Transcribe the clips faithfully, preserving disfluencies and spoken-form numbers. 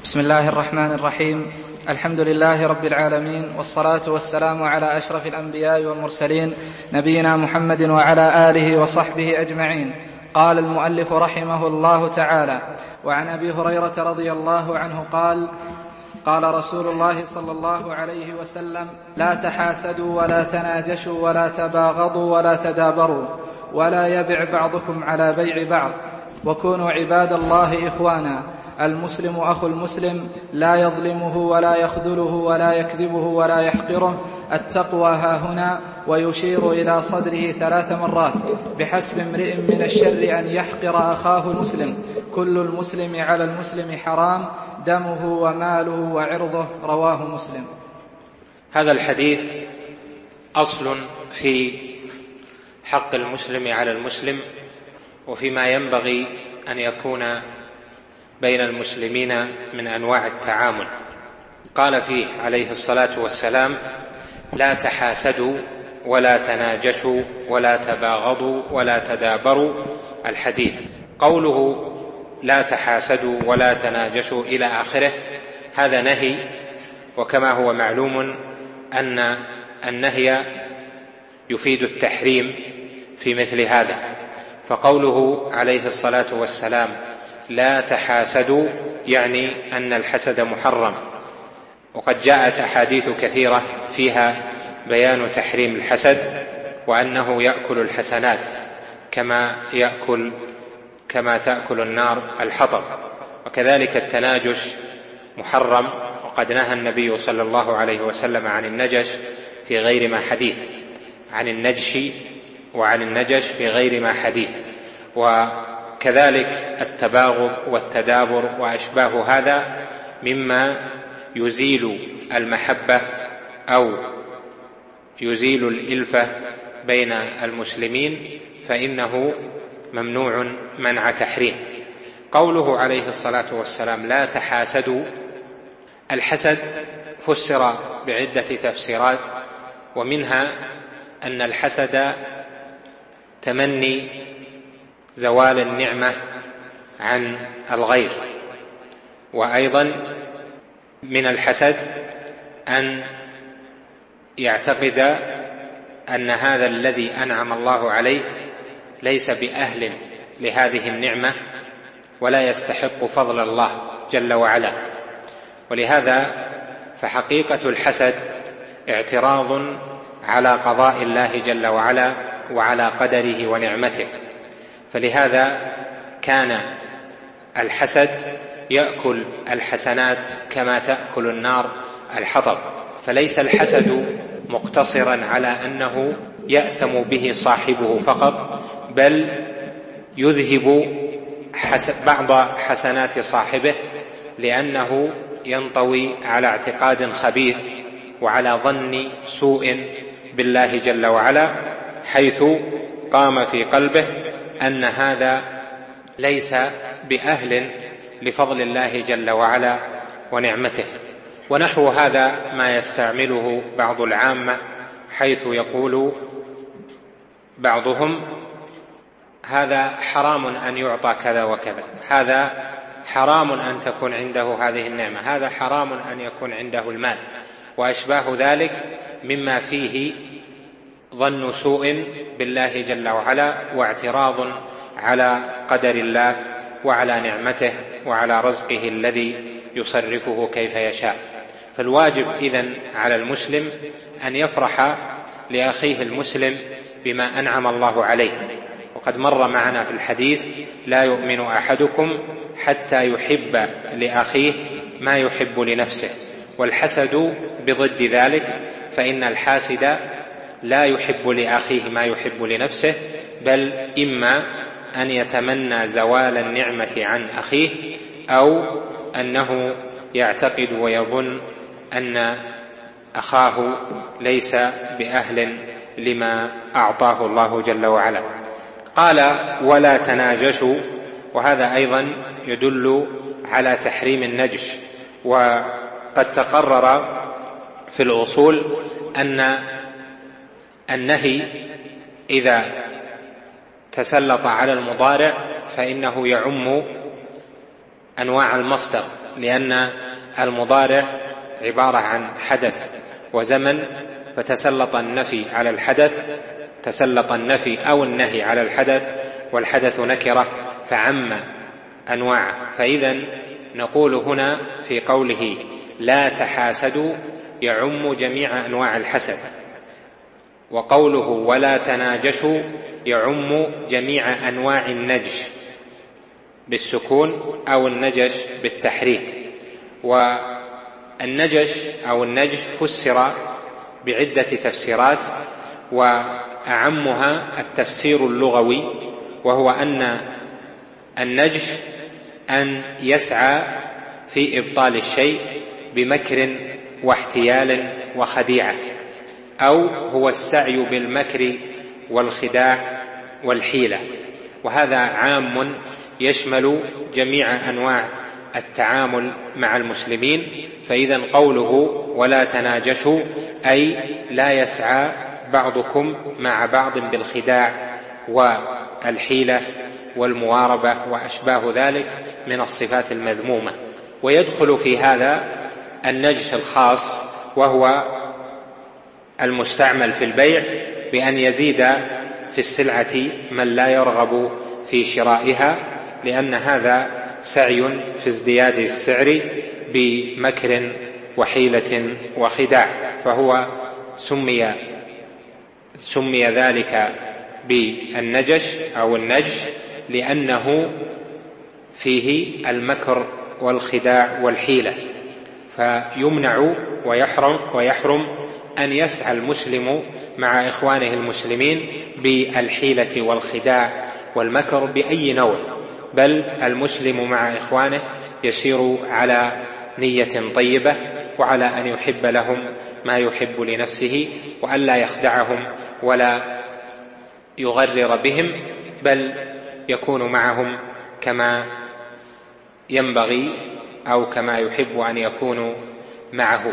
بسم الله الرحمن الرحيم. الحمد لله رب العالمين، والصلاة والسلام على أشرف الأنبياء والمرسلين نبينا محمد وعلى آله وصحبه أجمعين. قال المؤلف رحمه الله تعالى: وعن أبي هريرة رضي الله عنه قال: قال رسول الله صلى الله عليه وسلم: لا تحاسدوا ولا تناجشوا ولا تباغضوا ولا تدابروا، ولا يبع بعضكم على بيع بعض، وكونوا عباد الله إخوانا. المسلم أخو المسلم، لا يظلمه ولا يخذله ولا يكذبه ولا يحقره. التقوى هاهنا، ويشير إلى صدره ثلاث مرات: بحسب امرئ من الشر أن يحقر أخاه المسلم، كل المسلم على المسلم حرام، دمه وماله وعرضه. رواه مسلم. هذا الحديث أصل في حق المسلم على المسلم، وفيما ينبغي أن يكون بين المسلمين من أنواع التعامل. قال فيه عليه الصلاة والسلام: لا تحاسدوا ولا تناجشوا ولا تباغضوا ولا تدابروا. الحديث قوله لا تحاسدوا ولا تناجشوا إلى آخره هذا نهي، وكما هو معلوم أن النهي يفيد التحريم في مثل هذا. فقوله عليه الصلاة والسلام لا تحاسدوا يعني أن الحسد محرم، وقد جاءت أحاديث كثيرة فيها بيان تحريم الحسد، وأنه يأكل الحسنات كما يأكل كما تأكل النار الحطب. وكذلك التناجش محرم، وقد نهى النبي صلى الله عليه وسلم عن النجش في غير ما حديث، عن النجش وعن النجش في غير ما حديث. وكذلك التباغض والتدابر وأشباه هذا مما يزيل المحبة أو يزيل الإلفة بين المسلمين، فإنه ممنوع منع تحريم. قوله عليه الصلاة والسلام لا تحاسدوا، الحسد فسر بعدة تفسيرات، ومنها أن الحسد تمني زوال النعمة عن الغير، وأيضا من الحسد أن يعتقد أن هذا الذي أنعم الله عليه ليس بأهل لهذه النعمة ولا يستحق فضل الله جل وعلا. ولهذا فحقيقة الحسد اعتراض على قضاء الله جل وعلا وعلى قدره ونعمته. فلهذا كان الحسد يأكل الحسنات كما تأكل النار الحطب. فليس الحسد مقتصرا على أنه يأثم به صاحبه فقط، بل يذهب بعض حسنات صاحبه، لأنه ينطوي على اعتقاد خبيث وعلى ظن سوء بالله جل وعلا، حيث قام في قلبه أن هذا ليس بأهل لفضل الله جل وعلا ونعمته. ونحو هذا ما يستعمله بعض العامة، حيث يقول بعضهم هذا حرام أن يعطى كذا وكذا، هذا حرام أن تكون عنده هذه النعمة، هذا حرام أن يكون عنده المال، وأشباه ذلك مما فيه ظن سوء بالله جل وعلا واعتراض على قدر الله وعلى نعمته وعلى رزقه الذي يصرفه كيف يشاء. فالواجب إذن على المسلم أن يفرح لأخيه المسلم بما أنعم الله عليه. وقد مر معنا في الحديث لا يؤمن أحدكم حتى يحب لأخيه ما يحب لنفسه. والحسد بضد ذلك، فإن الحاسد لا يحب لأخيه ما يحب لنفسه، بل إما أن يتمنى زوال النعمة عن أخيه، أو أنه يعتقد ويظن أن أخاه ليس بأهل لما أعطاه الله جل وعلا. قال ولا تناجشوا، وهذا أيضا يدل على تحريم النجش. وقد تقرر في الأصول أن النهي إذا تسلط على المضارع فإنه يعم أنواع المصدر، لأن المضارع عبارة عن حدث وزمن، فتسلط النفي على الحدث، تسلط النفي أو النهي على الحدث، والحدث نكرة فعم أنواعه. فإذا نقول هنا في قوله لا تحاسدوا يعم جميع أنواع الحسد، وقوله ولا تناجشوا يعم جميع أنواع النجش بالسكون أو النجش بالتحريك. والنجش أو النجش فسر بعدة تفسيرات، وأعمها التفسير اللغوي، وهو أن النجش أن يسعى في إبطال الشيء بمكر واحتيال وخديعة، أو هو السعي بالمكر والخداع والحيلة، وهذا عام يشمل جميع أنواع التعامل مع المسلمين. فإذا قوله ولا تناجشوا أي لا يسعى بعضكم مع بعض بالخداع والحيلة والمواربة وأشباه ذلك من الصفات المذمومة. ويدخل في هذا النجش الخاص، وهو المستعمل في البيع بأن يزيد في السلعة من لا يرغب في شرائها، لأن هذا سعي في ازدياد السعر بمكر وحيلة وخداع، فهو سمي سمي ذلك بالنجش أو النجش لأنه فيه المكر والخداع والحيلة. فيمنع ويحرم ويحرم أن يسعى المسلم مع إخوانه المسلمين بالحيلة والخداع والمكر بأي نوع، بل المسلم مع إخوانه يسير على نية طيبة، وعلى أن يحب لهم ما يحب لنفسه، وأن لا يخدعهم ولا يغرر بهم، بل يكون معهم كما ينبغي أو كما يحب أن يكونوا معه.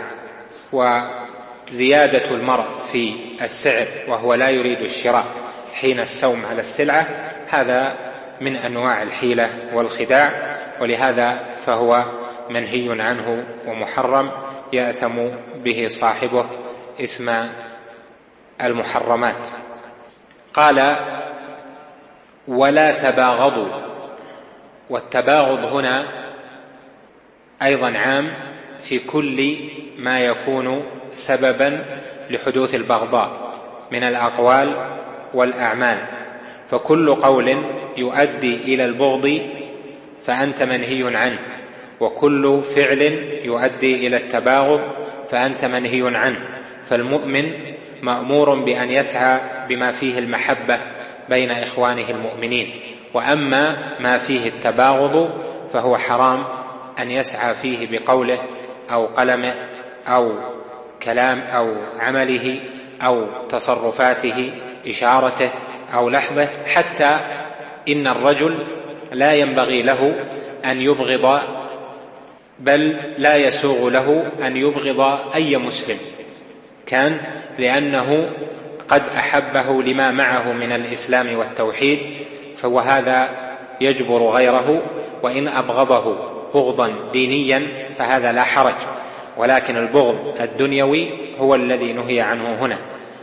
وزيادة المرء في السعر وهو لا يريد الشراء حين السوم على السلعة هذا من أنواع الحيلة والخداع، ولهذا فهو منهي عنه ومحرم يأثم به صاحبه إثم المحرمات. قال ولا تباغضوا، والتباغض هنا أيضا عام في كل ما يكون سببا لحدوث البغضاء من الأقوال والأعمال، فكل قول يؤدي إلى البغض فأنت منهي عنه، وكل فعل يؤدي إلى التباغض فأنت منهي عنه. فالمؤمن مأمور بأن يسعى بما فيه المحبة بين إخوانه المؤمنين، وأما ما فيه التباغض فهو حرام أن يسعى فيه بقوله أو قلمه أو كلام أو عمله أو تصرفاته إشارته أو لحظه، حتى إن الرجل لا ينبغي له أن يبغض، بل لا يسوغ له أن يبغض أي مسلم كان، لأنه قد أحبه لما معه من الإسلام والتوحيد، فهذا يجبر غيره. وإن أبغضه بغضا دينيا فهذا لا حرج، ولكن البغض الدنيوي هو الذي نهي عنه هنا.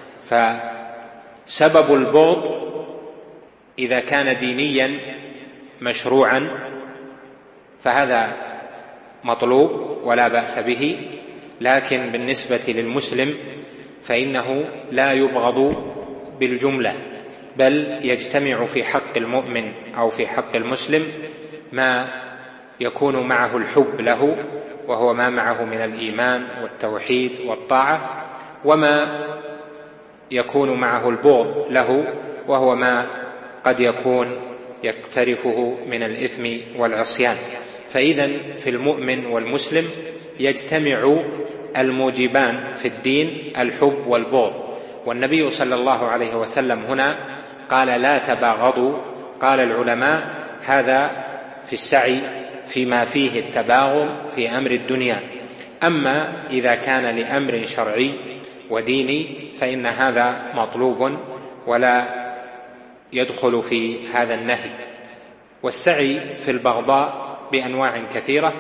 فسبب البغض إذا كان دينيا مشروعا فهذا مطلوب ولا بأس به، لكن بالنسبة للمسلم فإنه لا يبغض بالجملة، بل يجتمع في حق المؤمن أو في حق المسلم ما يكون معه الحب له، وهو ما معه من الإيمان والتوحيد والطاعة، وما يكون معه البغض له، وهو ما قد يكون يقترفه من الإثم والعصيان. فإذا في المؤمن والمسلم يجتمع الموجبان في الدين الحب والبغض. والنبي صلى الله عليه وسلم هنا قال لا تباغضوا، قال العلماء هذا في السعي فيما فيه التباغض في أمر الدنيا، أما إذا كان لأمر شرعي وديني فإن هذا مطلوب ولا يدخل في هذا النهي. والسعي في البغضاء بأنواع كثيرة.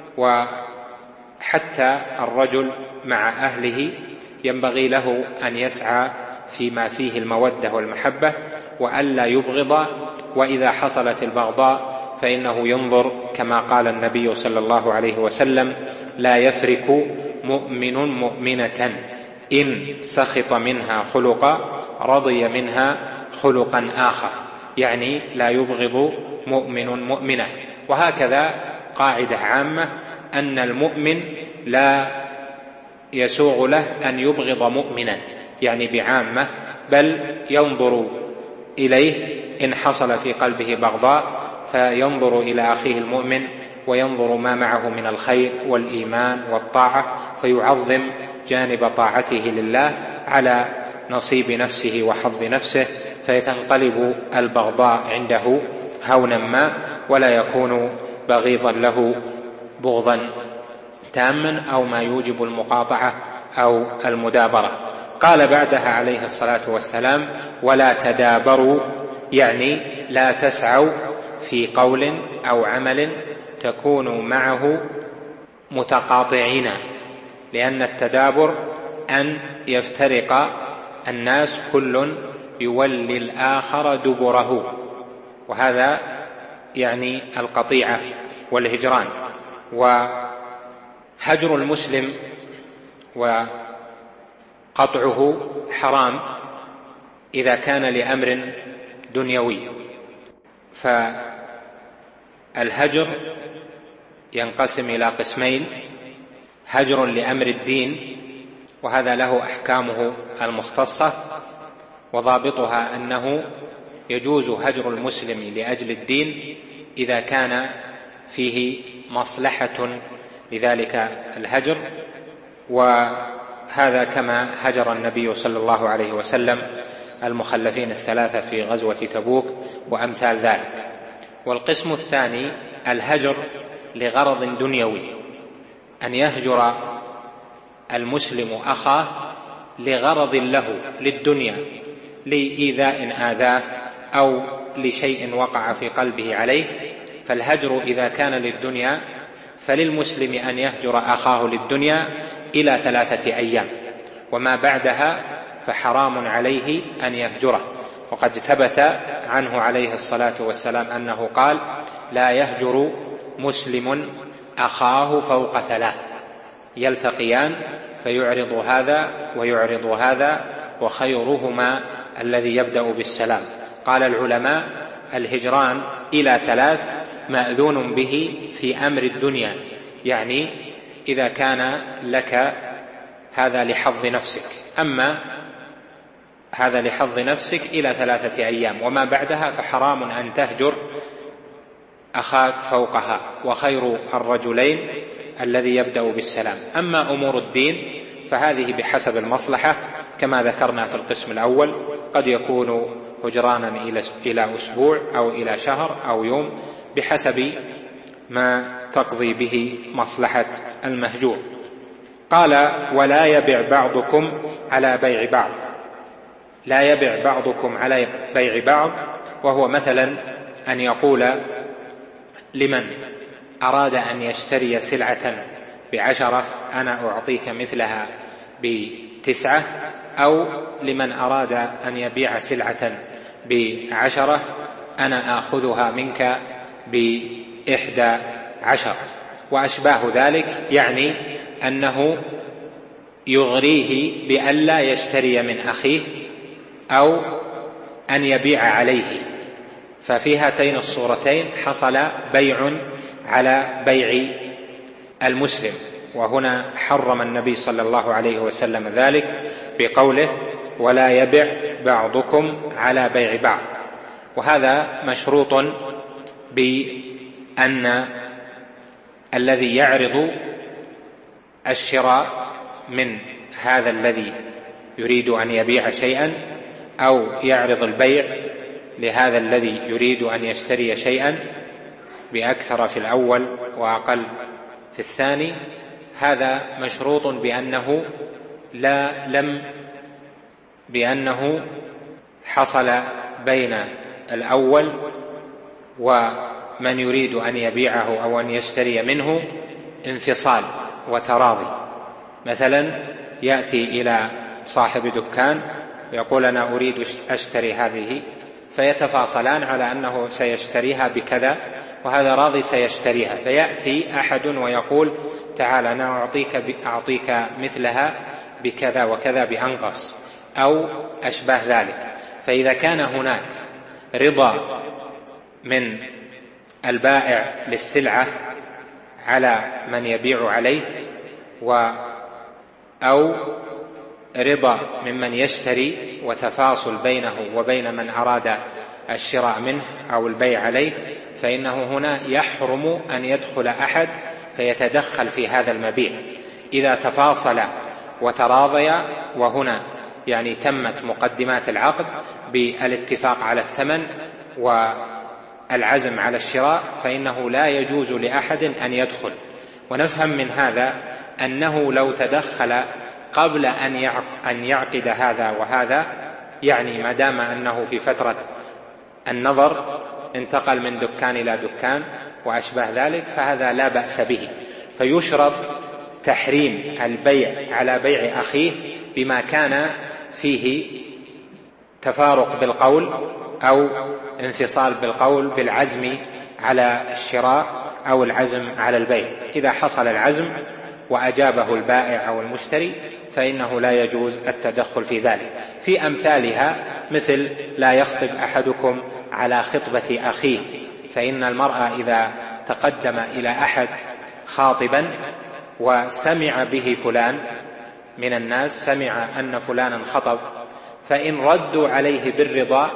وحتى الرجل مع أهله ينبغي له أن يسعى فيما فيه المودة والمحبة وألا يبغض، وإذا حصلت البغضاء فإنه ينظر كما قال النبي صلى الله عليه وسلم: لا يفرك مؤمن مؤمنة إن سخط منها خلقا رضي منها خلقا آخر، يعني لا يبغض مؤمن مؤمنة. وهكذا قاعدة عامة أن المؤمن لا يسوغ له أن يبغض مؤمنا، يعني بعامة، بل ينظر إليه إن حصل في قلبه بغضاء فينظر إلى أخيه المؤمن وينظر ما معه من الخير والإيمان والطاعة، فيعظم جانب طاعته لله على نصيب نفسه وحظ نفسه، فيتنقلب البغضاء عنده هونا ما، ولا يكون بغيضا له بغضا تاما أو ما يوجب المقاطعة أو المدابرة. قال بعدها عليه الصلاة والسلام: ولا تدابروا، يعني لا تسعوا في قول أو عمل تكونوا معه متقاطعين، لأن التدابر أن يفترق الناس كل يولي الآخر دبره، وهذا يعني القطيعة والهجران. وهجر المسلم وقطعه حرام إذا كان لأمر دنيوي. فالهجر ينقسم إلى قسمين: هجر لأمر الدين، وهذا له أحكامه المختصة، وضابطها أنه يجوز هجر المسلم لأجل الدين إذا كان فيه مصلحة لذلك الهجر، وهذا كما هجر النبي صلى الله عليه وسلم المخلفين الثلاثة في غزوة تبوك وأمثال ذلك. والقسم الثاني الهجر لغرض دنيوي، أن يهجر المسلم أخاه لغرض له للدنيا، لإيذاء آذاه أو لشيء وقع في قلبه عليه. فالهجر إذا كان للدنيا فللمسلم أن يهجر أخاه للدنيا إلى ثلاثة أيام، وما بعدها فحرام عليه أن يهجره. وقد ثبت عنه عليه الصلاة والسلام أنه قال: لا يهجر مسلم أخاه فوق ثلاث، يلتقيان فيعرض هذا ويعرض هذا، وخيرهما الذي يبدأ بالسلام. قال العلماء: الهجران إلى ثلاث مأذون به في أمر الدنيا، يعني إذا كان لك هذا لحظ نفسك، أما هذا لحظ نفسك إلى ثلاثة أيام، وما بعدها فحرام أن تهجر أخاك فوقها، وخير الرجلين الذي يبدأ بالسلام. أما أمور الدين فهذه بحسب المصلحة كما ذكرنا في القسم الأول، قد يكون هجرانا إلى أسبوع أو إلى شهر أو يوم بحسب ما تقضي به مصلحة المهجور. قال: ولا يبع بعضكم على بيع بعض. لا يبع بعضكم على بيع بعض، وهو مثلا أن يقول لمن أراد أن يشتري سلعة بعشرة: أنا أعطيك مثلها بتسعة، أو لمن أراد أن يبيع سلعة بعشرة: أنا آخذها منك بإحدى عشر، وأشباه ذلك، يعني أنه يغريه بألا يشتري من أخيه أو أن يبيع عليه. ففي هاتين الصورتين حصل بيع على بيع المسلم، وهنا حرم النبي صلى الله عليه وسلم ذلك بقوله: ولا يبع بعضكم على بيع بعض. وهذا مشروط بأن الذي يعرض الشراء من هذا الذي يريد أن يبيع شيئا، أو يعرض البيع لهذا الذي يريد أن يشتري شيئا بأكثر في الأول وأقل في الثاني، هذا مشروط بأنه لا لم بأنه حصل بين الأول من يريد أن يبيعه أو أن يشتري منه انفصال وتراضي. مثلا يأتي إلى صاحب دكان ويقول أنا أريد أشتري هذه، فيتفاصلان على أنه سيشتريها بكذا وهذا راضي سيشتريها، فيأتي أحد ويقول تعال أنا أعطيك, أعطيك مثلها بكذا وكذا بأنقص أو أشبه ذلك. فإذا كان هناك رضا من البائع للسلعة على من يبيع عليه و أو رضا ممن يشتري وتفاصل بينه وبين من أراد الشراء منه أو البيع عليه، فإنه هنا يحرم أن يدخل أحد فيتدخل في هذا المبيع إذا تفاصل وتراضيا، وهنا يعني تمت مقدمات العقد بالاتفاق على الثمن والعزم على الشراء، فإنه لا يجوز لأحد أن يدخل. ونفهم من هذا أنه لو تدخل قبل أن يعقد هذا وهذا، يعني ما دام أنه في فترة النظر انتقل من دكان إلى دكان وأشبه ذلك، فهذا لا بأس به. فيشرط تحريم البيع على بيع أخيه بما كان فيه تفارق بالقول أو انفصال بالقول بالعزم على الشراء أو العزم على البيع. إذا حصل العزم وأجابه البائع أو المشتري فإنه لا يجوز التدخل في ذلك. في أمثالها مثل لا يخطب أحدكم على خطبة أخيه، فإن المرأة إذا تقدم إلى أحد خاطبا وسمع به فلان من الناس، سمع أن فلانا خطب، فإن ردوا عليه بالرضا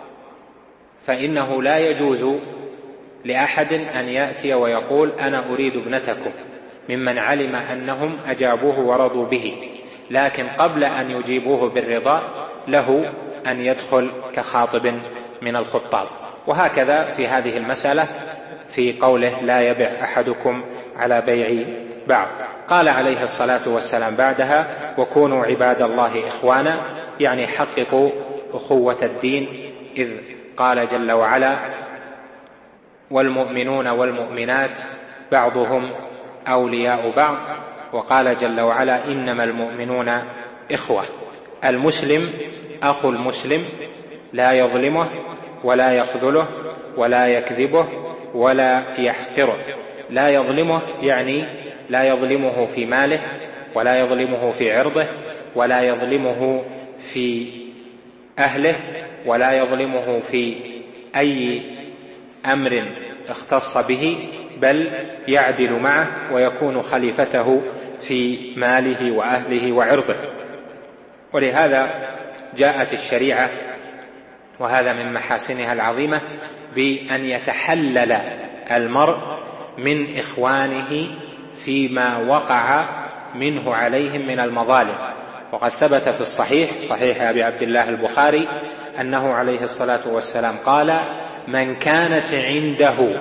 فإنه لا يجوز لأحد أن يأتي ويقول أنا أريد ابنتكم ممن علم أنهم أجابوه ورضوا به، لكن قبل أن يجيبوه بالرضا له أن يدخل كخاطب من الخطاب. وهكذا في هذه المسألة في قوله لا يبع أحدكم على بيع بعض. قال عليه الصلاة والسلام بعدها وكونوا عباد الله إخوانا، يعني حققوا أخوة الدين، إذ قال جل وعلا والمؤمنون والمؤمنات بعضهم أولياء بعض، وقال جل وعلا إنما المؤمنون إخوة. المسلم أخو المسلم لا يظلمه ولا يخذله ولا يكذبه ولا يحقره. لا يظلمه يعني لا يظلمه في ماله ولا يظلمه في عرضه ولا يظلمه في أهله ولا يظلمه في أي أمر اختص به، بل يعدل معه ويكون خليفته في ماله وأهله وعرضه. ولهذا جاءت الشريعة وهذا من محاسنها العظيمة بأن يتحلل المرء من إخوانه فيما وقع منه عليهم من المظالم. وقد ثبت في الصحيح صحيح أبي عبد الله البخاري أنه عليه الصلاة والسلام قال من كانت عنده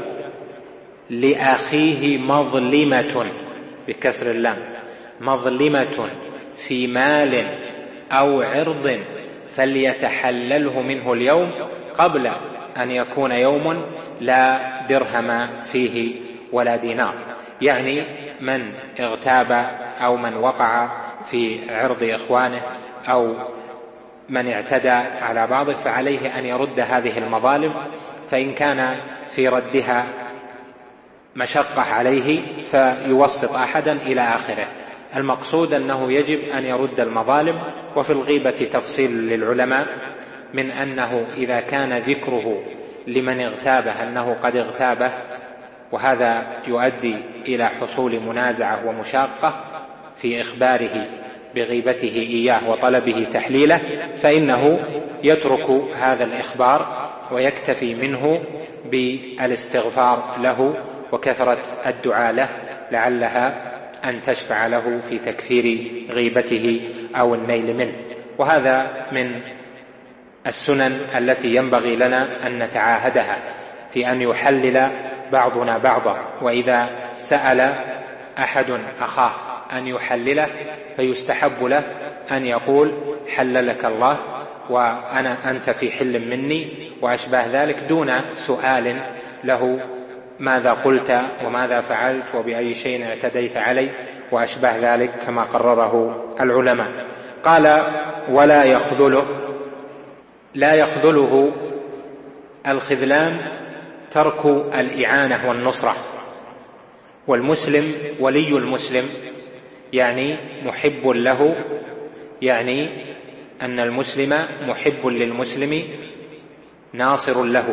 لأخيه مظلمة بكسر اللام مظلمة في مال أو عرض فليتحلله منه اليوم قبل أن يكون يوم لا درهم فيه ولا دينار. يعني من اغتاب أو من وقع في عرض إخوانه أو من اعتدى على بعضه فعليه أن يرد هذه المظالم، فإن كان في ردها مشقة عليه فيوسط أحدا إلى آخره. المقصود أنه يجب أن يرد المظالم. وفي الغيبة تفصيل للعلماء من أنه إذا كان ذكره لمن اغتابه أنه قد اغتابه وهذا يؤدي إلى حصول منازعة ومشاقة في إخباره بغيبته إياه وطلبه تحليله، فإنه يترك هذا الإخبار ويكتفي منه بالاستغفار له وكثرة الدعاء له لعلها أن تشفع له في تكفير غيبته أو النيل منه. وهذا من السنن التي ينبغي لنا أن نتعاهدها في أن يحلل بعضنا بعضا. وإذا سأل أحد أخاه أن يحلله فيستحب له أن يقول حللك الله وأنا أنت في حل مني وأشباه ذلك، دون سؤال له ماذا قلت وماذا فعلت وبأي شيء اعتديت علي وأشبه ذلك كما قرره العلماء. قال ولا يخذله، لا يخذله الخذلان ترك الإعانة والنصرة، والمسلم ولي المسلم يعني محب له، يعني أن المسلم محب للمسلم ناصر له،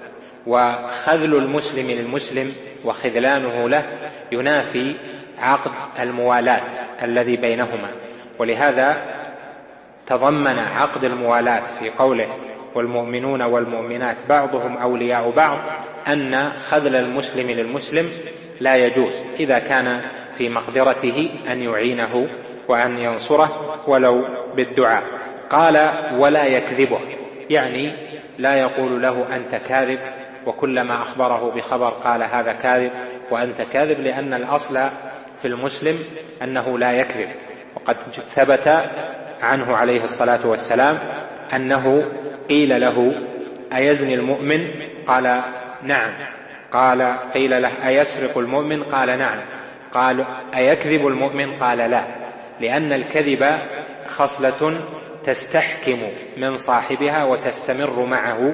وخذل المسلم للمسلم وخذلانه له ينافي عقد الموالاة الذي بينهما. ولهذا تضمن عقد الموالاة في قوله والمؤمنون والمؤمنات بعضهم أولياء بعض أن خذل المسلم للمسلم لا يجوز إذا كان في مقدرته أن يعينه وأن ينصره ولو بالدعاء. قال ولا يكذبه، يعني لا يقول له أنت كاذب، وكلما أخبره بخبر قال هذا كاذب وأنت كاذب، لأن الأصل في المسلم أنه لا يكذب. وقد ثبت عنه عليه الصلاة والسلام أنه قيل له أيزني المؤمن؟ قال نعم. قال قيل له أيسرق المؤمن؟ قال نعم. قال أيكذب المؤمن؟ قال لا، لأن الكذب خصلة تستحكم من صاحبها وتستمر معه،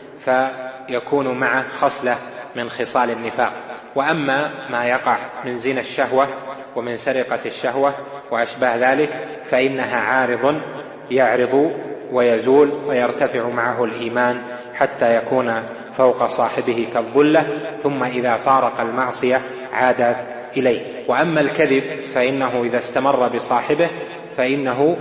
فيكون معه خصلة من خصال النفاق. وأما ما يقع من زنا الشهوة ومن سرقة الشهوة وأشباه ذلك فإنها عارض يعرض ويزول ويرتفع معه الإيمان حتى يكون فوق صاحبه كالظلة، ثم إذا فارق المعصية عاد إليه. وأما الكذب فإنه إذا استمر بصاحبه فإنه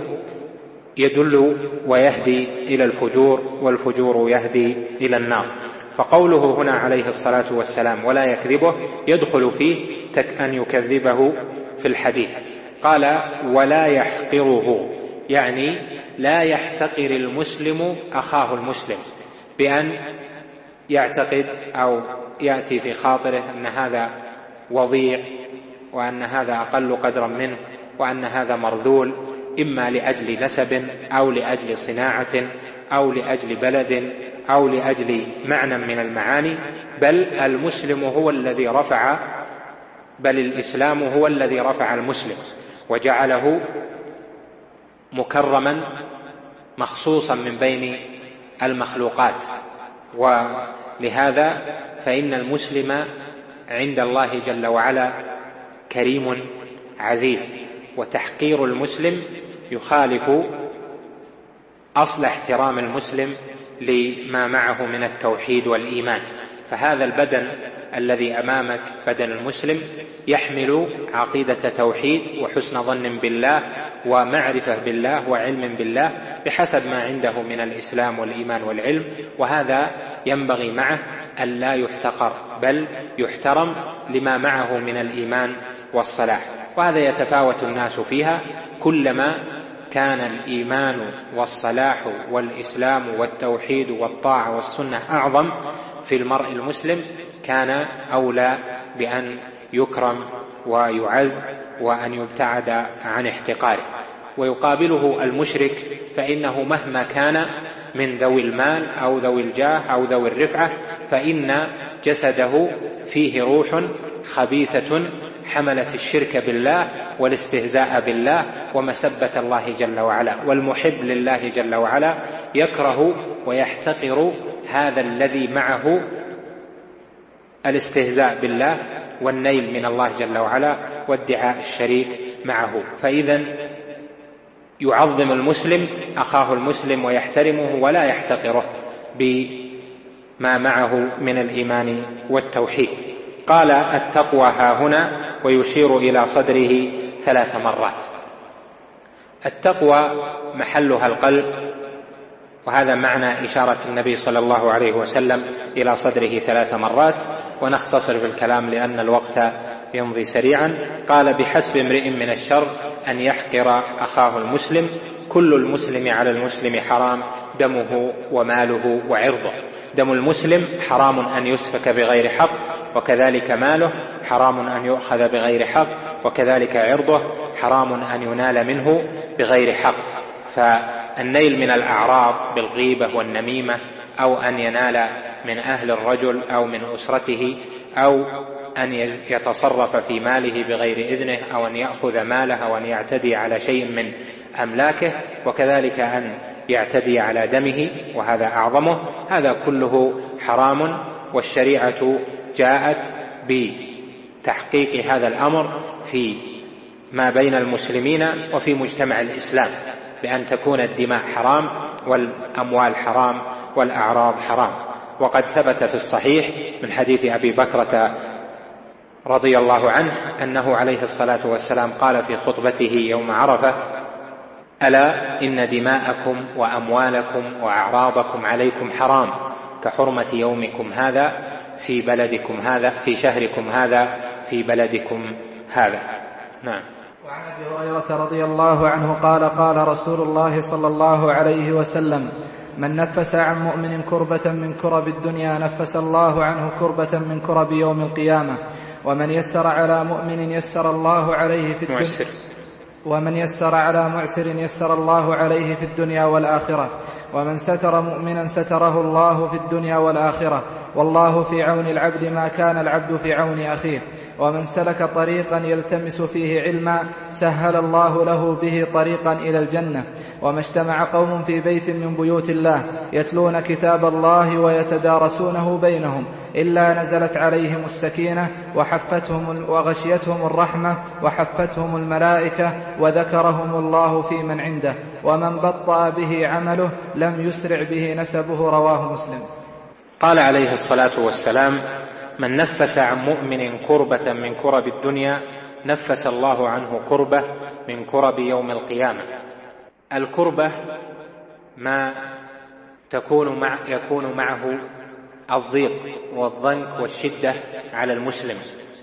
يدل ويهدي إلى الفجور، والفجور يهدي إلى النار. فقوله هنا عليه الصلاة والسلام ولا يكذبه يدخل فيه أن يكذبه في الحديث. قال ولا يحقره، يعني لا يحتقر المسلم أخاه المسلم بأن يعتقد أو يأتي في خاطره أن هذا وضيع وأن هذا أقل قدرا منه وأن هذا مرذول، إما لأجل نسب أو لأجل صناعة أو لأجل بلد أو لأجل معنى من المعاني. بل المسلم هو الذي رفع بل الإسلام هو الذي رفع المسلم وجعله مكرما مخصوصا من بين المخلوقات. ولهذا فإن المسلم عند الله جل وعلا كريم عزيز، وتحقير المسلم يخالف أصل احترام المسلم لما معه من التوحيد والإيمان. فهذا البدن الذي أمامك بدن المسلم يحمل عقيدة توحيد وحسن ظن بالله ومعرفة بالله وعلم بالله بحسب ما عنده من الإسلام والإيمان والعلم، وهذا ينبغي معه أن لا يحتقر بل يحترم لما معه من الإيمان والصلاح. وهذا يتفاوت الناس فيها، كلما كان الإيمان والصلاح والإسلام والتوحيد والطاعة والسنة أعظم في المرء المسلم كان أولى بأن يكرم ويعز وأن يبتعد عن احتقاره. ويقابله المشرك فإنه مهما كان من ذوي المال أو ذوي الجاه أو ذوي الرفعة فإن جسده فيه روح خبيثة حملت الشرك بالله والاستهزاء بالله ومسبة الله جل وعلا. والمحب لله جل وعلا يكره ويحتقر هذا الذي معه الاستهزاء بالله والنيل من الله جل وعلا وادعاء الشريك معه. فإذا يعظم المسلم أخاه المسلم ويحترمه ولا يحتقره بما معه من الإيمان والتوحيد. قال التقوى ها هنا ويشير إلى صدره ثلاث مرات. التقوى محلها القلب، وهذا معنى إشارة النبي صلى الله عليه وسلم إلى صدره ثلاث مرات. ونختصر في الكلام لأن الوقت يمضي سريعا. قال بحسب امرئ من الشر أن يحقر أخاه المسلم، كل المسلم على المسلم حرام دمه وماله وعرضه. دم المسلم حرام أن يسفك بغير حق، وكذلك ماله حرام أن يؤخذ بغير حق، وكذلك عرضه حرام أن ينال منه بغير حق. فالنيل من الأعراض بالغيبة والنميمة أو أن ينال من أهل الرجل أو من أسرته أو أن يتصرف في ماله بغير إذنه، أو أن يأخذ ماله، أو أن يعتدي على شيء من أملاكه، وكذلك أن يعتدي على دمه وهذا أعظمه. هذا كله حرام، والشريعة جاءت بتحقيق هذا الأمر في ما بين المسلمين وفي مجتمع الإسلام، بأن تكون الدماء حرام والأموال حرام والأعراض حرام. وقد ثبت في الصحيح من حديث أبي بكرة رضي الله عنه أنه عليه الصلاة والسلام قال في خطبته يوم عرفة: ألا إن دماءكم وأموالكم وأعراضكم عليكم حرام كحرمة يومكم هذا في بلدكم هذا في شهركم هذا في بلدكم هذا. نعم. وعن أبي هريرة رضي الله عنه قال: قال رسول الله صلى الله عليه وسلم: من نفس عن مؤمن كربة من كرب الدنيا نفس الله عنه كربة من كرب يوم القيامة. ومن يسر على مؤمن يسر الله عليه في الدنيا ومن يسر على معسر يسر الله عليه في الدنيا والآخرة. ومن ستر مؤمنا ستره الله في الدنيا والآخرة، والله في عون العبد ما كان العبد في عون أخيه. ومن سلك طريقا يلتمس فيه علما سهل الله له به طريقا إلى الجنة. وما اجتمع قوم في بيت من بيوت الله يتلون كتاب الله ويتدارسونه بينهم إلا نزلت عليهم السكينة وحفتهم وغشيتهم الرحمة وحفتهم الملائكة وذكرهم الله في من عنده. ومن بطأ به عمله لم يسرع به نسبه. رواه مسلم. قال عليه الصلاة والسلام: من نفس عن مؤمن كربة من كرب الدنيا نفس الله عنه كربة من كرب يوم القيامة. الكربة ما تكون مع يكون معه الضيق والضنك والشدة على المسلم،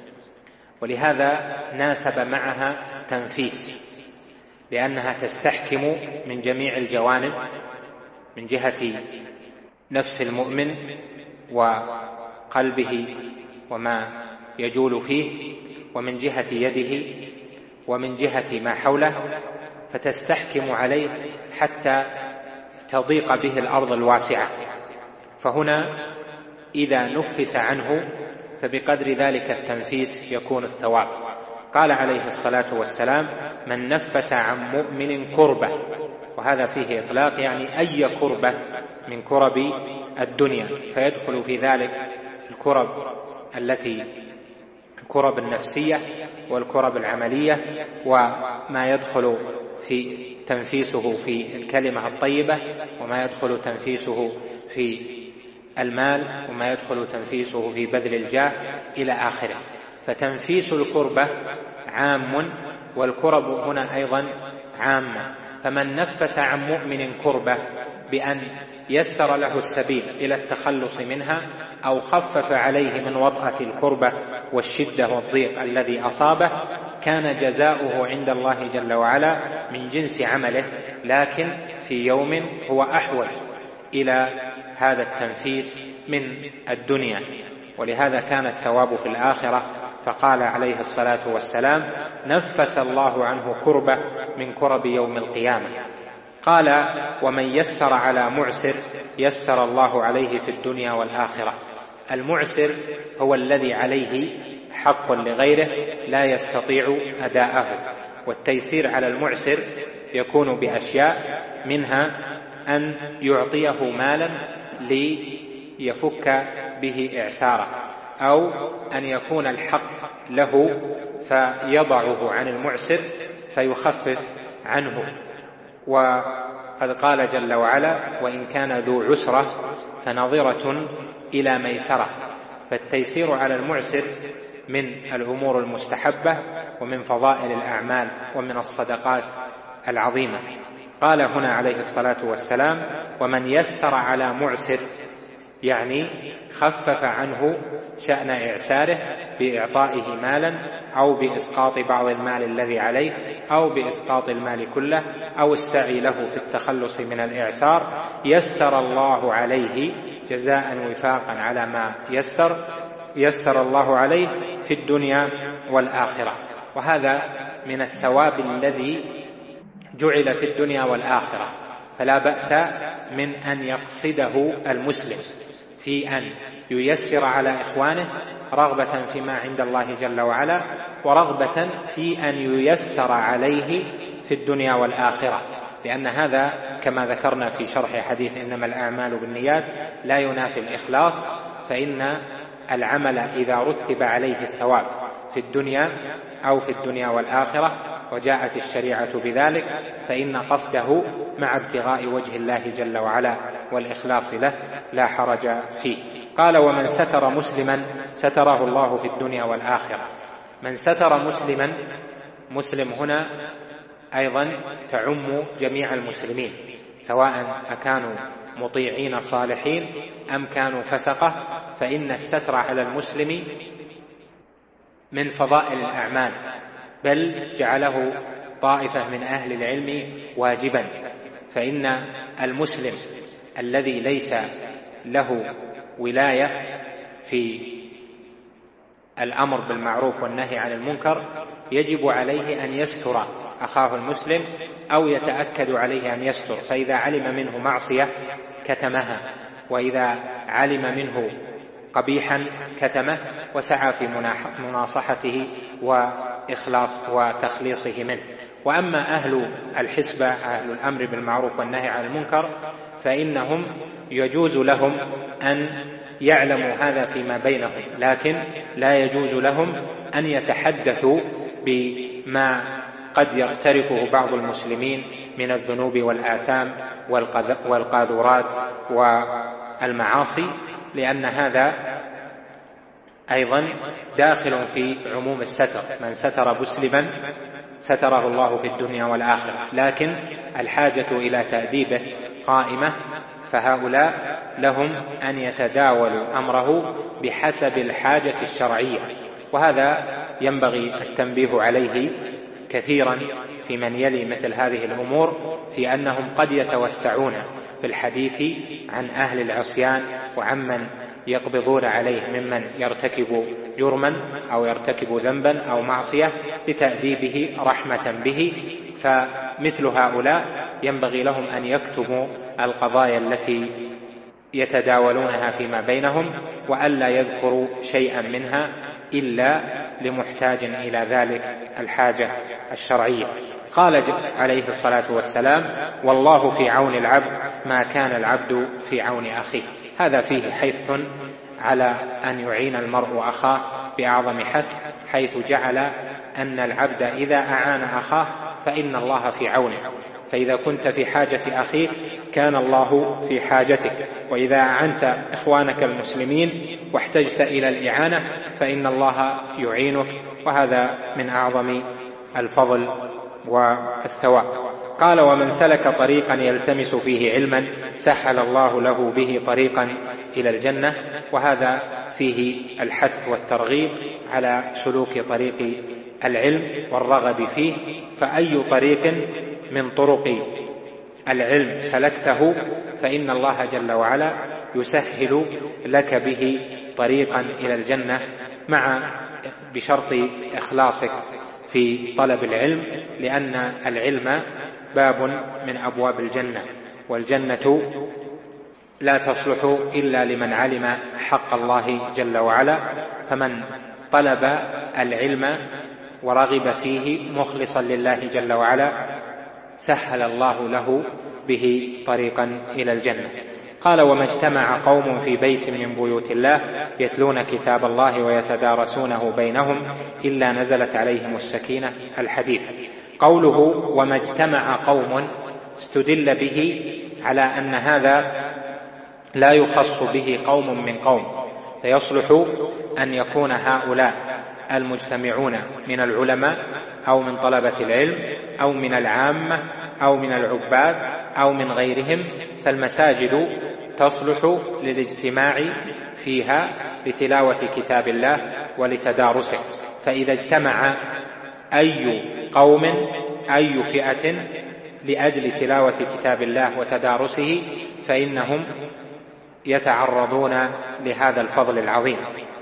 ولهذا ناسب معها تنفيس، لأنها تستحكم من جميع الجوانب، من جهة نفس المؤمن وقلبه وما يجول فيه، ومن جهة يده، ومن جهة ما حوله، فتستحكم عليه حتى تضيق به الأرض الواسعة. فهنا إذا نفس عنه فبقدر ذلك التنفيس يكون الثواب. قال عليه الصلاة والسلام: من نفس عن مؤمن كربة، وهذا فيه إطلاق، يعني أي كربة من كرب الدنيا، فيدخل في ذلك الكرب التي الكرب النفسية والكرب العملية، وما يدخل في تنفيسه في الكلمة الطيبة، وما يدخل تنفيسه في المال، وما يدخل تنفيسه في بذل الجاه إلى آخره. فتنفيس الكربة عام، والكرب هنا أيضا عامة. فمن نفس عن مؤمن كربة بأن يسر له السبيل إلى التخلص منها، أو خفف عليه من وطأة الكربة والشدة والضيق الذي أصابه، كان جزاؤه عند الله جل وعلا من جنس عمله، لكن في يوم هو أحوج إلى هذا التنفيس من الدنيا. ولهذا كان الثواب في الآخرة. فقال عليه الصلاة والسلام: نفس الله عنه كربة من كرب يوم القيامة. قال: ومن يسر على معسر يسر الله عليه في الدنيا والآخرة. المعسر هو الذي عليه حق لغيره لا يستطيع أداءه، والتيسير على المعسر يكون بأشياء، منها أن يعطيه مالا ليفك به إعساره، أو أن يكون الحق له فيضعه عن المعسر فيخفف عنه. وقد قال جل وعلا: وإن كان ذو عسرة فنظرة إلى ميسرة. فالتيسير على المعسر من الأمور المستحبة ومن فضائل الأعمال ومن الصدقات العظيمة. قال هنا عليه الصلاة والسلام: ومن يسر على معسر، يعني خفف عنه شأن إعساره بإعطائه مالا، أو بإسقاط بعض المال الذي عليه، أو بإسقاط المال كله، أو السعي له في التخلص من الإعسار، يسر الله عليه جزاء وفاقا على ما يسر يسر الله عليه في الدنيا والآخرة. وهذا من الثواب الذي جعل في الدنيا والآخرة، فلا بأس من أن يقصده المسلم في أن ييسر على إخوانه رغبة فيما عند الله جل وعلا، ورغبة في أن ييسر عليه في الدنيا والآخرة، لأن هذا كما ذكرنا في شرح حديث إنما الأعمال بالنيات لا ينافي الإخلاص، فإن العمل إذا رتب عليه الثواب في الدنيا أو في الدنيا والآخرة وجاءت الشريعة بذلك فإن قصده مع ابتغاء وجه الله جل وعلا والإخلاص له لا حرج فيه. قال: ومن ستر مسلما ستره الله في الدنيا والآخرة. من ستر مسلما، مسلم هنا أيضا تعم جميع المسلمين، سواء أكانوا مطيعين صالحين أم كانوا فسقة، فإن الستر على المسلم من فضائل الأعمال، بل جعله طائفة من أهل العلم واجبا. فإن المسلم الذي ليس له ولاية في الأمر بالمعروف والنهي عن المنكر يجب عليه أن يستر أخاه المسلم أو يتأكد عليه أن يستر، فإذا علم منه معصية كتمها، وإذا علم منه قبيحا كتمه، وسعى في مناصحته وإخلاص وتخليصه منه. وأما أهل الحسبة، أهل الأمر بالمعروف والنهي عن المنكر، فإنهم يجوز لهم أن يعلموا هذا فيما بينهم، لكن لا يجوز لهم أن يتحدثوا بما قد يقترفه بعض المسلمين من الذنوب والآثام والقاذورات والمعاصي، لأن هذا أيضا داخل في عموم الستر. من ستر مسلما ستره الله في الدنيا والآخرة، لكن الحاجة إلى تأديبه قائمة، فهؤلاء لهم أن يتداولوا أمره بحسب الحاجة الشرعية، وهذا ينبغي التنبيه عليه كثيرا في من يلي مثل هذه الأمور، في أنهم قد يتوسعون في الحديث عن أهل العصيان وعمن يقبضون عليه ممن يرتكب جرما أو يرتكب ذنبا أو معصية لتأديبه رحمة به. فمثل هؤلاء ينبغي لهم أن يكتموا القضايا التي يتداولونها فيما بينهم، وألا يذكروا شيئا منها إلا لمحتاج إلى ذلك الحاجة الشرعية. قال عليه الصلاة والسلام: والله في عون العبد ما كان العبد في عون أخيه. هذا فيه حث على أن يعين المرء أخاه بأعظم حث، حيث جعل أن العبد إذا أعان أخاه فإن الله في عونه، فإذا كنت في حاجة أخيك كان الله في حاجتك، وإذا أعنت إخوانك المسلمين واحتجت إلى الإعانة فإن الله يعينك، وهذا من أعظم الفضل والثواب. قال: ومن سلك طريقا يلتمس فيه علما سهل الله له به طريقا إلى الجنة. وهذا فيه الحث والترغيب على سلوك طريق العلم والرغب فيه، فأي طريق من طرق العلم سلكته فإن الله جل وعلا يسهل لك به طريقا إلى الجنة، مع بشرط إخلاصك في طلب العلم، لأن العلم باب من أبواب الجنة، والجنة لا تصلح إلا لمن علم حق الله جل وعلا. فمن طلب العلم ورغب فيه مخلصا لله جل وعلا سهل الله له به طريقا إلى الجنة. قال: وما اجتمع قوم في بيت من بيوت الله يتلون كتاب الله ويتدارسونه بينهم إلا نزلت عليهم السكينة. الحديث. قوله وما اجتمع قوم استدل به على أن هذا لا يخص به قوم من قوم، فيصلح أن يكون هؤلاء المجتمعون من العلماء أو من طلبة العلم أو من العامة أو من العباد أو من غيرهم، فالمساجد تصلح للاجتماع فيها لتلاوة كتاب الله ولتدارسه. فإذا اجتمع أي قوم أي فئة لأجل تلاوة كتاب الله وتدارسه فإنهم يتعرضون لهذا الفضل العظيم.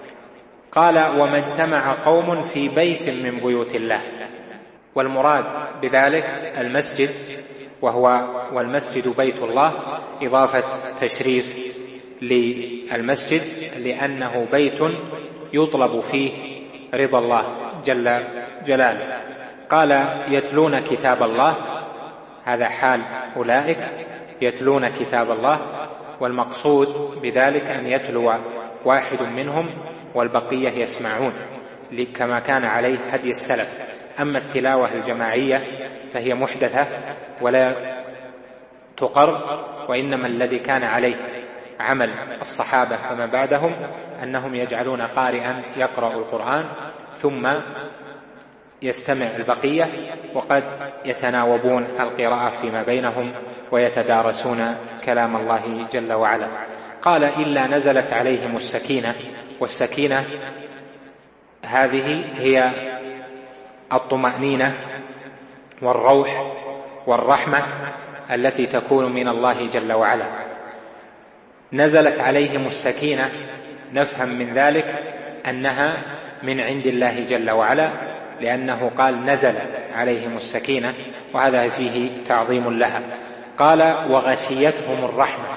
قال: وما اجتمع قوم في بيت من بيوت الله، والمراد بذلك المسجد، وهو والمسجد بيت الله إضافة تشريف للمسجد، لأنه بيت يطلب فيه رضا الله جل جلاله. قال يتلون كتاب الله، هذا حال أولئك يتلون كتاب الله، والمقصود بذلك أن يتلو واحد منهم والبقية يسمعون كما كان عليه هدي السلف. أما التلاوة الجماعية فهي محدثة ولا تقر، وإنما الذي كان عليه عمل الصحابة فما بعدهم أنهم يجعلون قارئا يقرأ القرآن ثم يستمع البقية، وقد يتناوبون القراءة فيما بينهم ويتدارسون كلام الله جل وعلا. قال إلا نزلت عليهم السكينة، والسكينة هذه هي الطمأنينة والروح والرحمة التي تكون من الله جل وعلا. نزلت عليهم السكينة نفهم من ذلك أنها من عند الله جل وعلا، لأنه قال نزلت عليهم السكينة، وهذا فيه تعظيم لها. قال وغشيتهم الرحمة،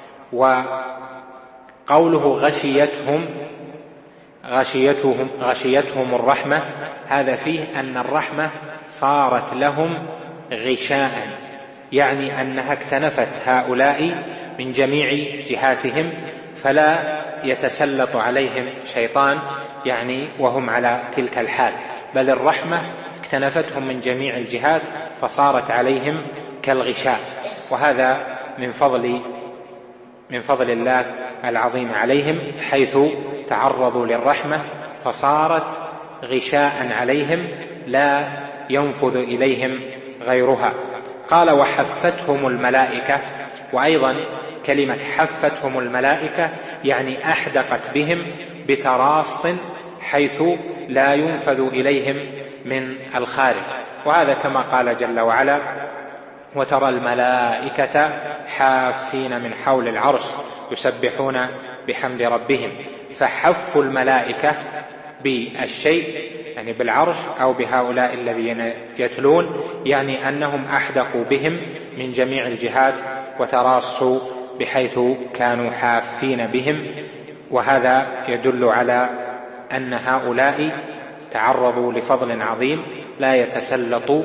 وقوله غشيتهم غشيتهم غشيتهم الرحمة هذا فيه أن الرحمة صارت لهم غشاء، يعني أنها اكتنفت هؤلاء من جميع جهاتهم، فلا يتسلط عليهم شيطان يعني وهم على تلك الحال، بل الرحمة اكتنفتهم من جميع الجهات فصارت عليهم كالغشاء. وهذا من فضل من فضل الله العظيم عليهم، حيث تعرضوا للرحمة فصارت غشاء عليهم لا ينفذ إليهم غيرها. قال وحفتهم الملائكة، وأيضا كلمة حفتهم الملائكة يعني أحدقت بهم بتراص حيث لا ينفذ إليهم من الخارج. وهذا كما قال جل وعلا وترى الملائكة حافين من حول العرش يسبحون بحمد ربهم. فحف الملائكة بالشيء يعني بالعرش أو بهؤلاء الذين يتلون، يعني أنهم أحدقوا بهم من جميع الجهات وتراصوا بحيث كانوا حافين بهم. وهذا يدل على أن هؤلاء تعرضوا لفضل عظيم لا يتسلط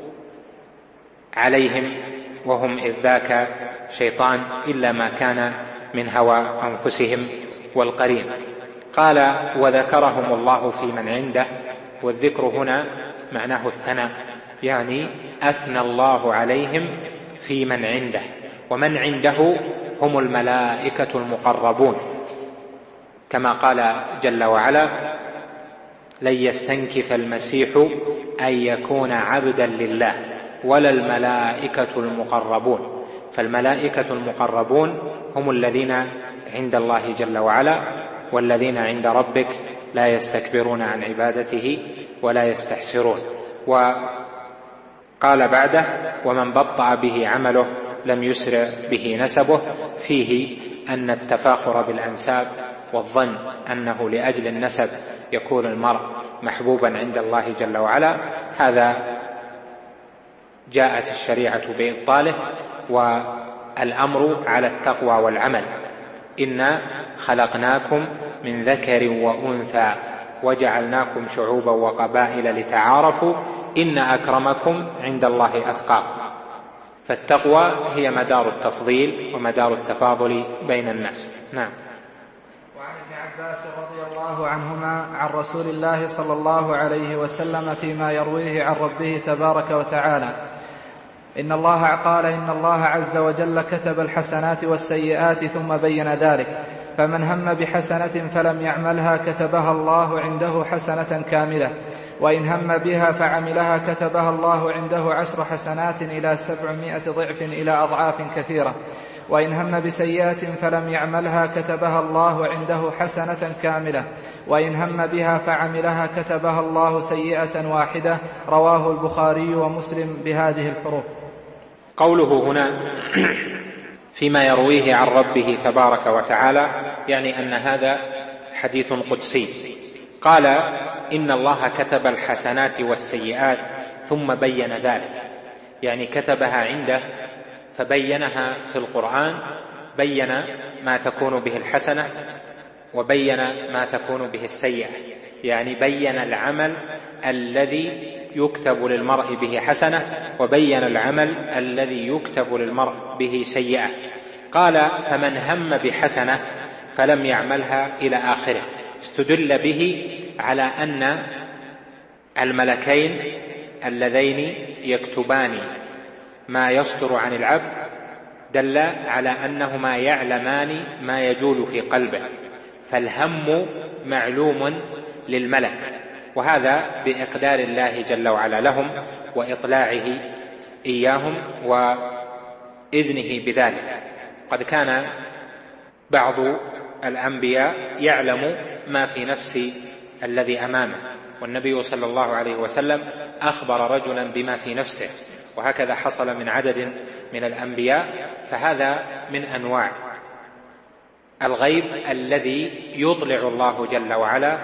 عليهم وهم إذ ذاك شيطان إلا ما كان من هوى أنفسهم والقرين. قال وذكرهم الله في من عنده، والذكر هنا معناه الثناء، يعني أثنى الله عليهم في من عنده، ومن عنده هم الملائكة المقربون، كما قال جل وعلا لن يستنكف المسيح أن يكون عبدا لله ولا الملائكة المقربون. فالملائكة المقربون هم الذين عند الله جل وعلا، والذين عند ربك لا يستكبرون عن عبادته ولا يستحسرون. وقال بعده ومن بطأ به عمله لم يسرع به نسبه، فيه أن التفاخر بالأنساب والظن أنه لأجل النسب يكون المرء محبوبا عند الله جل وعلا، هذا جاءت الشريعة بإبطاله، والأمر على التقوى والعمل. إنا خلقناكم من ذكر وأنثى وجعلناكم شعوبا وقبائل لتعارفوا إن أكرمكم عند الله أتقاكم. فالتقوى هي مدار التفضيل ومدار التفاضل بين الناس. نعم. وعن ابن عباس رضي الله عنهما عن رسول الله صلى الله عليه وسلم فيما يرويه عن ربه تبارك وتعالى إن الله قال إن الله عز وجل كتب الحسنات والسيئات ثم بين ذلك، فمن هم بحسنة فلم يعملها كتبها الله عنده حسنة كاملة، وإن هم بها فعملها كتبها الله عنده عشر حسنات إلى سبعمائة ضعف إلى أضعاف كثيرة، وإن هم بسيئة فلم يعملها كتبها الله عنده حسنة كاملة، وإن هم بها فعملها كتبها الله سيئة واحدة. رواه البخاري ومسلم بهذه الحروف. قوله هنا فيما يرويه عن ربه تبارك وتعالى يعني أن هذا حديث قدسي. قال إن الله كتب الحسنات والسيئات ثم بين ذلك، يعني كتبها عنده فبينها في القرآن، بين ما تكون به الحسنة وبين ما تكون به السيئة، يعني بين العمل الذي يكتب للمرء به حسنة وبين العمل الذي يكتب للمرء به سيئة. قال فمن هم بحسنة فلم يعملها إلى آخره، استدل به على أن الملكين اللذين يكتبان ما يصدر عن العبد دل على أنهما يعلمان ما يجول في قلبه، فالهم معلوم للملك، وهذا بإقدار الله جل وعلا لهم وإطلاعه إياهم وإذنه بذلك. قد كان بعض الأنبياء يعلم ما في نفس الذي أمامه، والنبي صلى الله عليه وسلم أخبر رجلا بما في نفسه، وهكذا حصل من عدد من الأنبياء. فهذا من أنواع الغيب الذي يطلع الله جل وعلا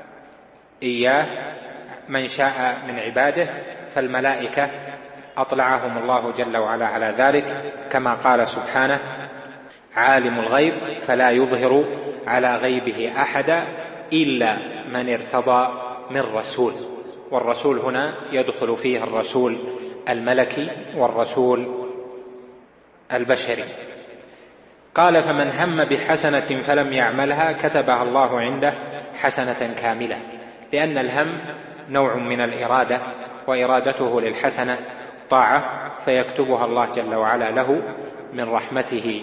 إياه من شاء من عباده، فالملائكة أطلعهم الله جل وعلا على ذلك، كما قال سبحانه: عالم الغيب فلا يظهر على غيبه أحدا إلا من ارتضى من رسول. والرسول هنا يدخل فيه الرسول الملكي والرسول البشري. قال فمن هم بحسنة فلم يعملها كتبها الله عنده حسنة كاملة، لأن الهم نوع من الإرادة، وإرادته للحسنة طاعة، فيكتبها الله جل وعلا له من رحمته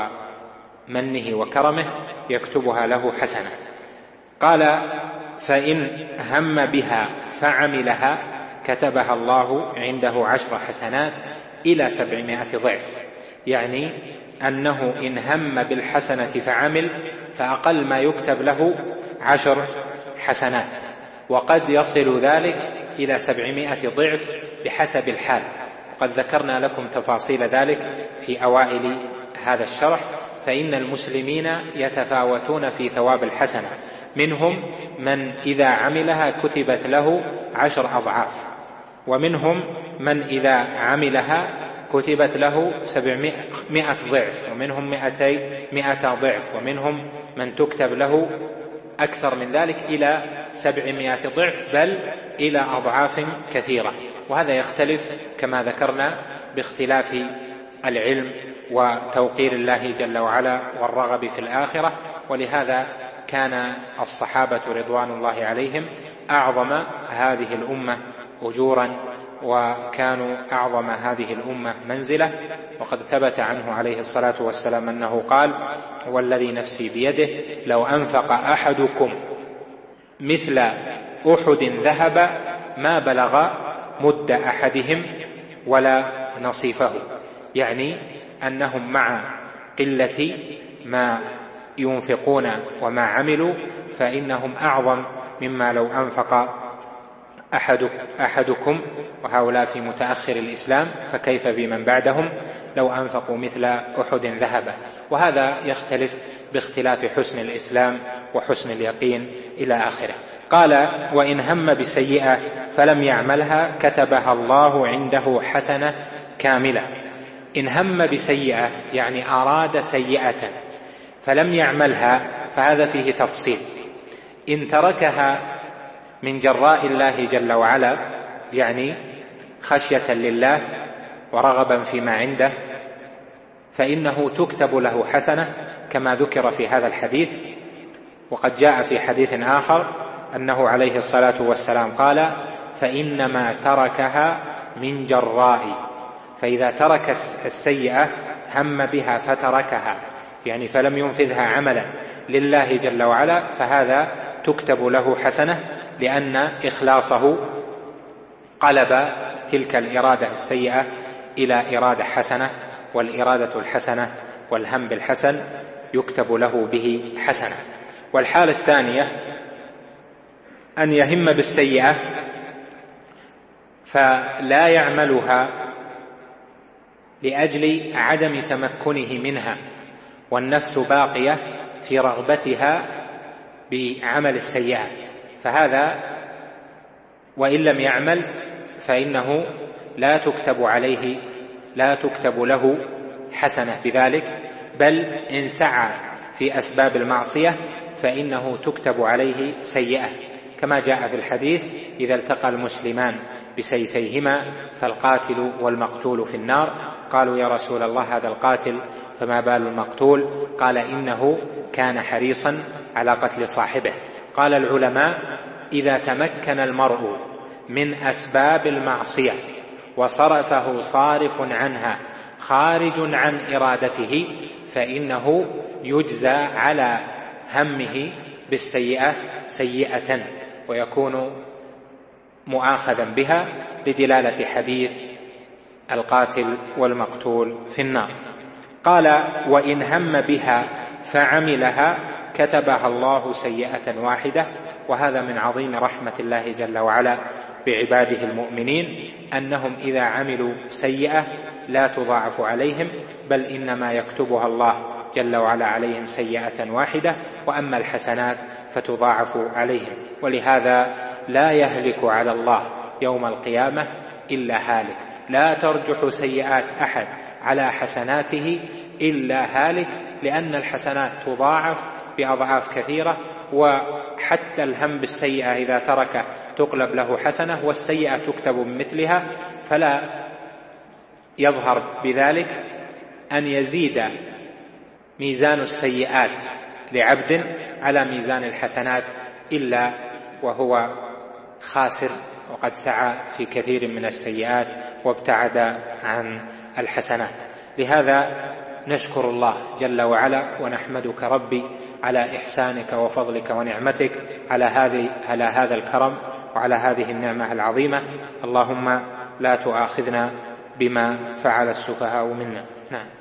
ومنه وكرمه، يكتبها له حسنة. قال فإن هم بها فعملها كتبها الله عنده عشر حسنات إلى سبعمائة ضعف، يعني أنه إن هم بالحسنة فعمل فأقل ما يكتب له عشر حسنات، وقد يصل ذلك إلى سبعمائة ضعف بحسب الحال. قد ذكرنا لكم تفاصيل ذلك في أوائل هذا الشرح. فإن المسلمين يتفاوتون في ثواب الحسنة، منهم من إذا عملها كتبت له عشر أضعاف، ومنهم من إذا عملها كتبت له سبعمائة ضعف، ومنهم مئة ضعف، ومنهم من تكتب له أكثر من ذلك إلى سبعمائة ضعف، بل إلى أضعاف كثيرة. وهذا يختلف كما ذكرنا باختلاف العلم وتوقير الله جل وعلا والرغب في الآخرة. ولهذا كان الصحابة رضوان الله عليهم أعظم هذه الأمة أجورا، وكانوا أعظم هذه الأمة منزلة. وقد ثبت عنه عليه الصلاة والسلام أنه قال: والذي نفسي بيده لو أنفق أحدكم مثل أحد ذهب ما بلغ مد أحدهم ولا نصيفه، يعني أنهم مع قلة ما ينفقون وما عملوا فإنهم أعظم مما لو أنفق أحدكم، وهؤلاء في متأخر الإسلام، فكيف بمن بعدهم لو أنفقوا مثل أحد ذهبا. وهذا يختلف باختلاف حسن الإسلام وحسن اليقين إلى آخره. قال وإن هم بسيئة فلم يعملها كتبها الله عنده حسنة كاملة. إن هم بسيئة يعني أراد سيئة فلم يعملها، فهذا فيه تفصيل. إن تركها من جراء الله جل وعلا، يعني خشية لله ورغبا فيما عنده، فإنه تكتب له حسنة كما ذكر في هذا الحديث. وقد جاء في حديث آخر أنه عليه الصلاة والسلام قال: فإنما تركها من جراء. فإذا ترك السيئة هم بها فتركها، يعني فلم ينفذها عملا لله جل وعلا، فهذا تكتب له حسنة، لأن إخلاصه قلب تلك الإرادة السيئة إلى إرادة حسنة، والإرادة الحسنة والهم بالحسن يكتب له به حسنة. والحالة الثانية أن يهم بالسيئة فلا يعملها لأجل عدم تمكنه منها، والنفس باقية في رغبتها بعمل السيئة، فهذا وإن لم يعمل فإنه لا تكتب عليه لا تكتب له حسنة بذلك، بل إن سعى في أسباب المعصية فإنه تكتب عليه سيئة، كما جاء في الحديث: إذا التقى المسلمان بسيفيهما فالقاتل والمقتول في النار. قالوا: يا رسول الله، هذا القاتل، فما بال المقتول؟ قال: إنه كان حريصا على قتل صاحبه. قال العلماء: إذا تمكن المرء من أسباب المعصية وصرفه صارف عنها خارج عن إرادته فإنه يجزى على همه بالسيئة سيئة، ويكون مؤاخذا بها لدلالة حديث القاتل والمقتول في النار. قال: وإن هم بها فعملها كتبها الله سيئة واحدة. وهذا من عظيم رحمة الله جل وعلا بعباده المؤمنين، أنهم إذا عملوا سيئة لا تضاعف عليهم، بل إنما يكتبها الله جل وعلا عليهم سيئة واحدة، وأما الحسنات فتضاعف عليهم. ولهذا لا يهلك على الله يوم القيامة إلا هالك، لا ترجح سيئات أحد على حسناته إلا هالك، لأن الحسنات تضاعف بأضعاف كثيرة، وحتى الهم بالسيئة إذا ترك تقلب له حسنة، والسيئة تكتب بمثلها، فلا يظهر بذلك أن يزيد ميزان السيئات لعبد على ميزان الحسنات إلا وهو خاسر، وقد سعى في كثير من السيئات وابتعد عن الحسنات. لهذا نشكر الله جل وعلا ونحمدك ربي على إحسانك وفضلك ونعمتك على هذه على هذا الكرم وعلى هذه النعمة العظيمة. اللهم لا تؤاخذنا بما فعل السفهاء منا. نعم.